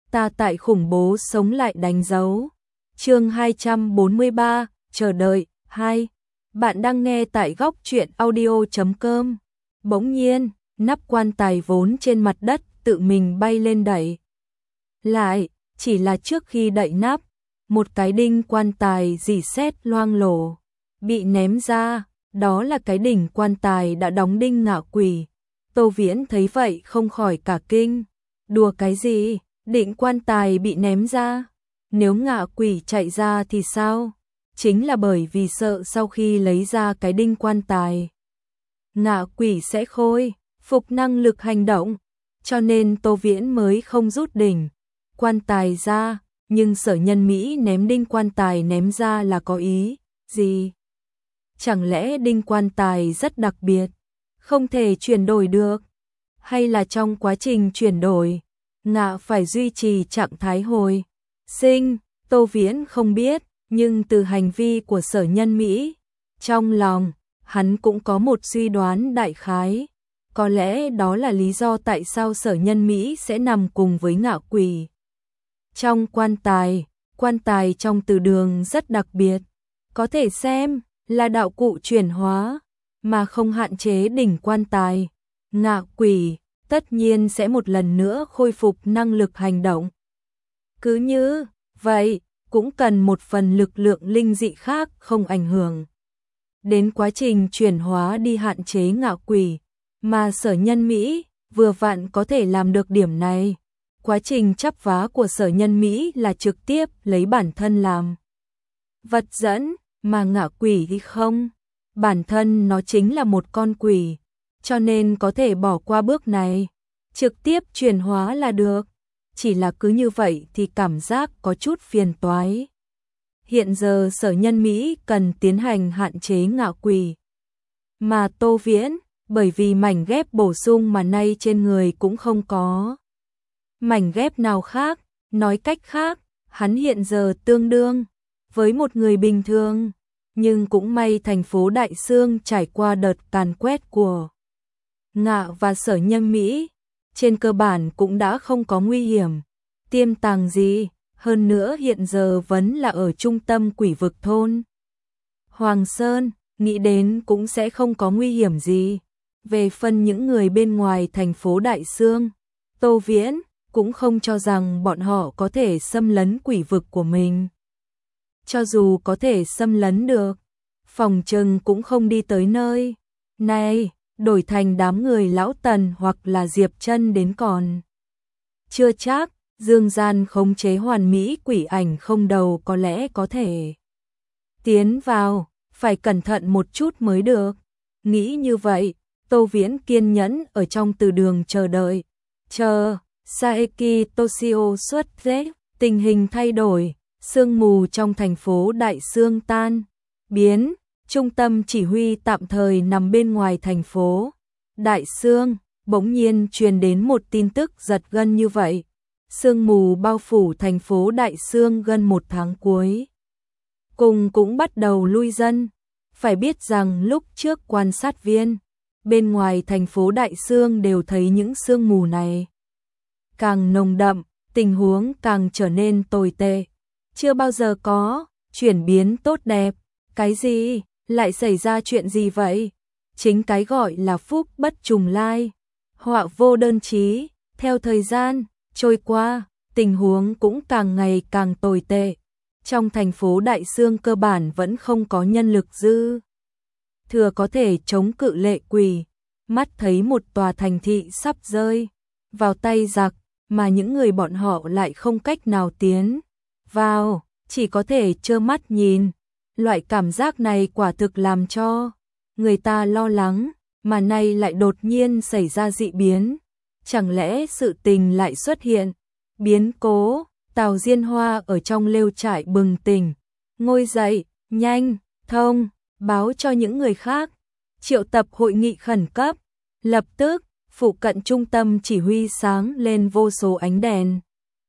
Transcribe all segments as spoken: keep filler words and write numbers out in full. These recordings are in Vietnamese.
ta tại khủng bố sống lại đánh dấu. Chương hai trăm bốn mươi ba, chờ đợi, hai. Bạn đang nghe tại góc truyện audio chấm com. Bỗng nhiên, nắp quan tài vốn trên mặt đất tự mình bay lên đẩy. Lại, chỉ là trước khi đậy nắp, một cái đinh quan tài rỉ sét loang lổ, bị ném ra, đó là cái đỉnh quan tài đã đóng đinh Ngạ Quỷ. Tô Viễn thấy vậy không khỏi cả kinh. Đùa cái gì, đỉnh quan tài bị ném ra? Nếu Ngạ Quỷ chạy ra thì sao? Chính là bởi vì sợ sau khi lấy ra cái đinh quan tài, Ngạ Quỷ sẽ khôi phục năng lực hành động, cho nên Tô Viễn mới không rút đỉnh quan tài ra, nhưng Sở Nhân Mỹ ném đinh quan tài ném ra là có ý gì? Chẳng lẽ đinh quan tài rất đặc biệt, không thể chuyển đổi được? Hay là trong quá trình chuyển đổi, Ngạ phải duy trì trạng thái hồi sinh? Tô Viễn không biết, nhưng từ hành vi của Sở Nhân Mỹ, trong lòng hắn cũng có một suy đoán đại khái. Có lẽ đó là lý do tại sao Sở Nhân Mỹ sẽ nằm cùng với Ngạ Quỷ trong quan tài. Quan tài trong từ đường rất đặc biệt, có thể xem là đạo cụ chuyển hóa, mà không hạn chế đỉnh quan tài. Ngạ Quỷ tất nhiên sẽ một lần nữa khôi phục năng lực hành động. Cứ như vậy, cũng cần một phần lực lượng linh dị khác không ảnh hưởng đến quá trình chuyển hóa đi hạn chế Ngạ Quỷ, mà Sở Nhân Mỹ vừa vặn có thể làm được điểm này. Quá trình chắp vá của Sở Nhân Mỹ là trực tiếp lấy bản thân làm vật dẫn, mà Ngạ Quỷ thì không. Bản thân nó chính là một con quỷ, cho nên có thể bỏ qua bước này, trực tiếp chuyển hóa là được. Chỉ là cứ như vậy thì cảm giác có chút phiền toái. Hiện giờ Sở Nhân Mỹ cần tiến hành hạn chế Ngạ Quỷ, mà Tô Viễn bởi vì mảnh ghép bổ sung mà nay trên người cũng không có mảnh ghép nào khác. Nói cách khác, hắn hiện giờ tương đương với một người bình thường. Nhưng cũng may thành phố Đại Xương trải qua đợt càn quét của Ngạ và Sở Nhân Mỹ, trên cơ bản cũng đã không có nguy hiểm tiềm tàng gì. Hơn nữa hiện giờ vẫn là ở trung tâm quỷ vực thôn Hoàng Sơn, nghĩ đến cũng sẽ không có nguy hiểm gì. Về phần những người bên ngoài thành phố Đại Xương, Tô Viễn cũng không cho rằng bọn họ có thể xâm lấn quỷ vực của mình. Cho dù có thể xâm lấn được, phòng trừng cũng không đi tới nơi này. Đổi thành đám người Lão Tần hoặc là Diệp Trân đến còn chưa chắc. Dương gian khống chế hoàn mỹ quỷ ảnh không đầu có lẽ có thể tiến vào, phải cẩn thận một chút mới được. Nghĩ như vậy, Tô Viễn kiên nhẫn ở trong từ đường chờ đợi. Chờ Saeki Toshio xuất thế, tình hình thay đổi, sương mù trong thành phố Đại Xương tan biến. Trung tâm chỉ huy tạm thời nằm bên ngoài thành phố Đại Xương, bỗng nhiên truyền đến một tin tức giật gân như vậy. Sương mù bao phủ thành phố Đại Xương gần một tháng cuối cùng cũng bắt đầu lui dân. Phải biết rằng lúc trước quan sát viên bên ngoài thành phố Đại Xương đều thấy những sương mù này càng nồng đậm, tình huống càng trở nên tồi tệ. Chưa bao giờ có chuyển biến tốt đẹp. Cái gì? Lại xảy ra chuyện gì vậy? Chính cái gọi là phúc bất trùng lai, họa vô đơn chí. Theo thời gian trôi qua, tình huống cũng càng ngày càng tồi tệ. Trong thành phố Đại Xương cơ bản vẫn không có nhân lực dư thừa có thể chống cự lệ quỷ. Mắt thấy một tòa thành thị sắp rơi vào tay giặc, mà những người bọn họ lại không cách nào tiến vào, chỉ có thể trơ mắt nhìn. Loại cảm giác này quả thực làm cho người ta lo lắng, mà nay lại đột nhiên xảy ra dị biến. Chẳng lẽ sự tình lại xuất hiện biến cố? Tào Diên Hoa ở trong lều trại bừng tỉnh, ngồi dậy, nhanh, thông, báo cho những người khác, triệu tập hội nghị khẩn cấp. Lập tức, phụ cận trung tâm chỉ huy sáng lên vô số ánh đèn.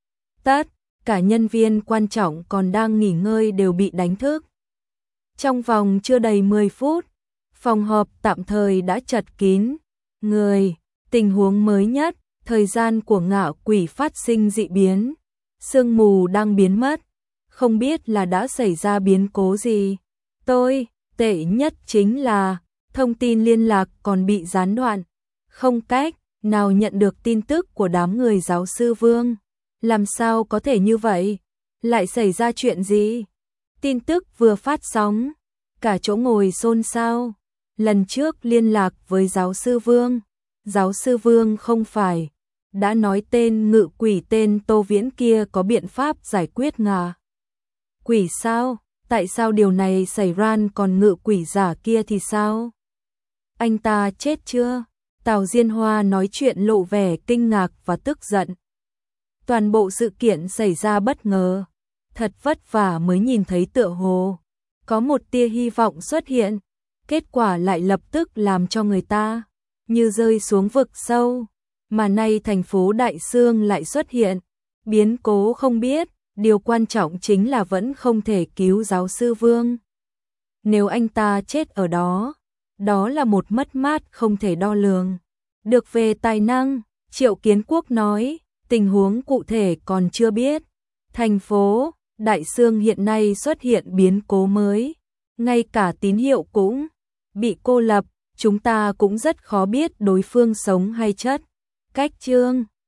Tất cả nhân viên quan trọng còn đang nghỉ ngơi đều bị đánh thức. Trong vòng chưa đầy mười phút, phòng họp tạm thời đã chật kín người. Tình huống mới nhất, thời gian của Ngạ Quỷ phát sinh dị biến, sương mù đang biến mất, không biết là đã xảy ra biến cố gì. Tôi, tệ nhất chính là thông tin liên lạc còn bị gián đoạn, không cách nào nhận được tin tức của đám người giáo sư Vương. Làm sao có thể như vậy? Lại xảy ra chuyện gì? Tin tức vừa phát sóng, cả chỗ ngồi xôn xao. Lần trước liên lạc với giáo sư Vương, giáo sư Vương không phải đã nói tên ngự quỷ tên Tô Viễn kia có biện pháp giải quyết ngà quỷ sao? Tại sao điều này xảy ra, còn ngự quỷ giả kia thì sao? Anh ta chết chưa? Tào Diên Hoa nói chuyện lộ vẻ kinh ngạc và tức giận. Toàn bộ sự kiện xảy ra bất ngờ, thật vất vả mới nhìn thấy tựa hồ có một tia hy vọng xuất hiện, kết quả lại lập tức làm cho người ta như rơi xuống vực sâu, mà nay thành phố Đại Sương lại xuất hiện biến cố không biết, điều quan trọng chính là vẫn không thể cứu giáo sư Vương. Nếu anh ta chết ở đó, đó là một mất mát không thể đo lường được về tài năng. Triệu Kiến Quốc nói, tình huống cụ thể còn chưa biết. Thành phố Đại Sương hiện nay xuất hiện biến cố mới, ngay cả tín hiệu cũng bị cô lập, chúng ta cũng rất khó biết đối phương sống hay chết. Cách chương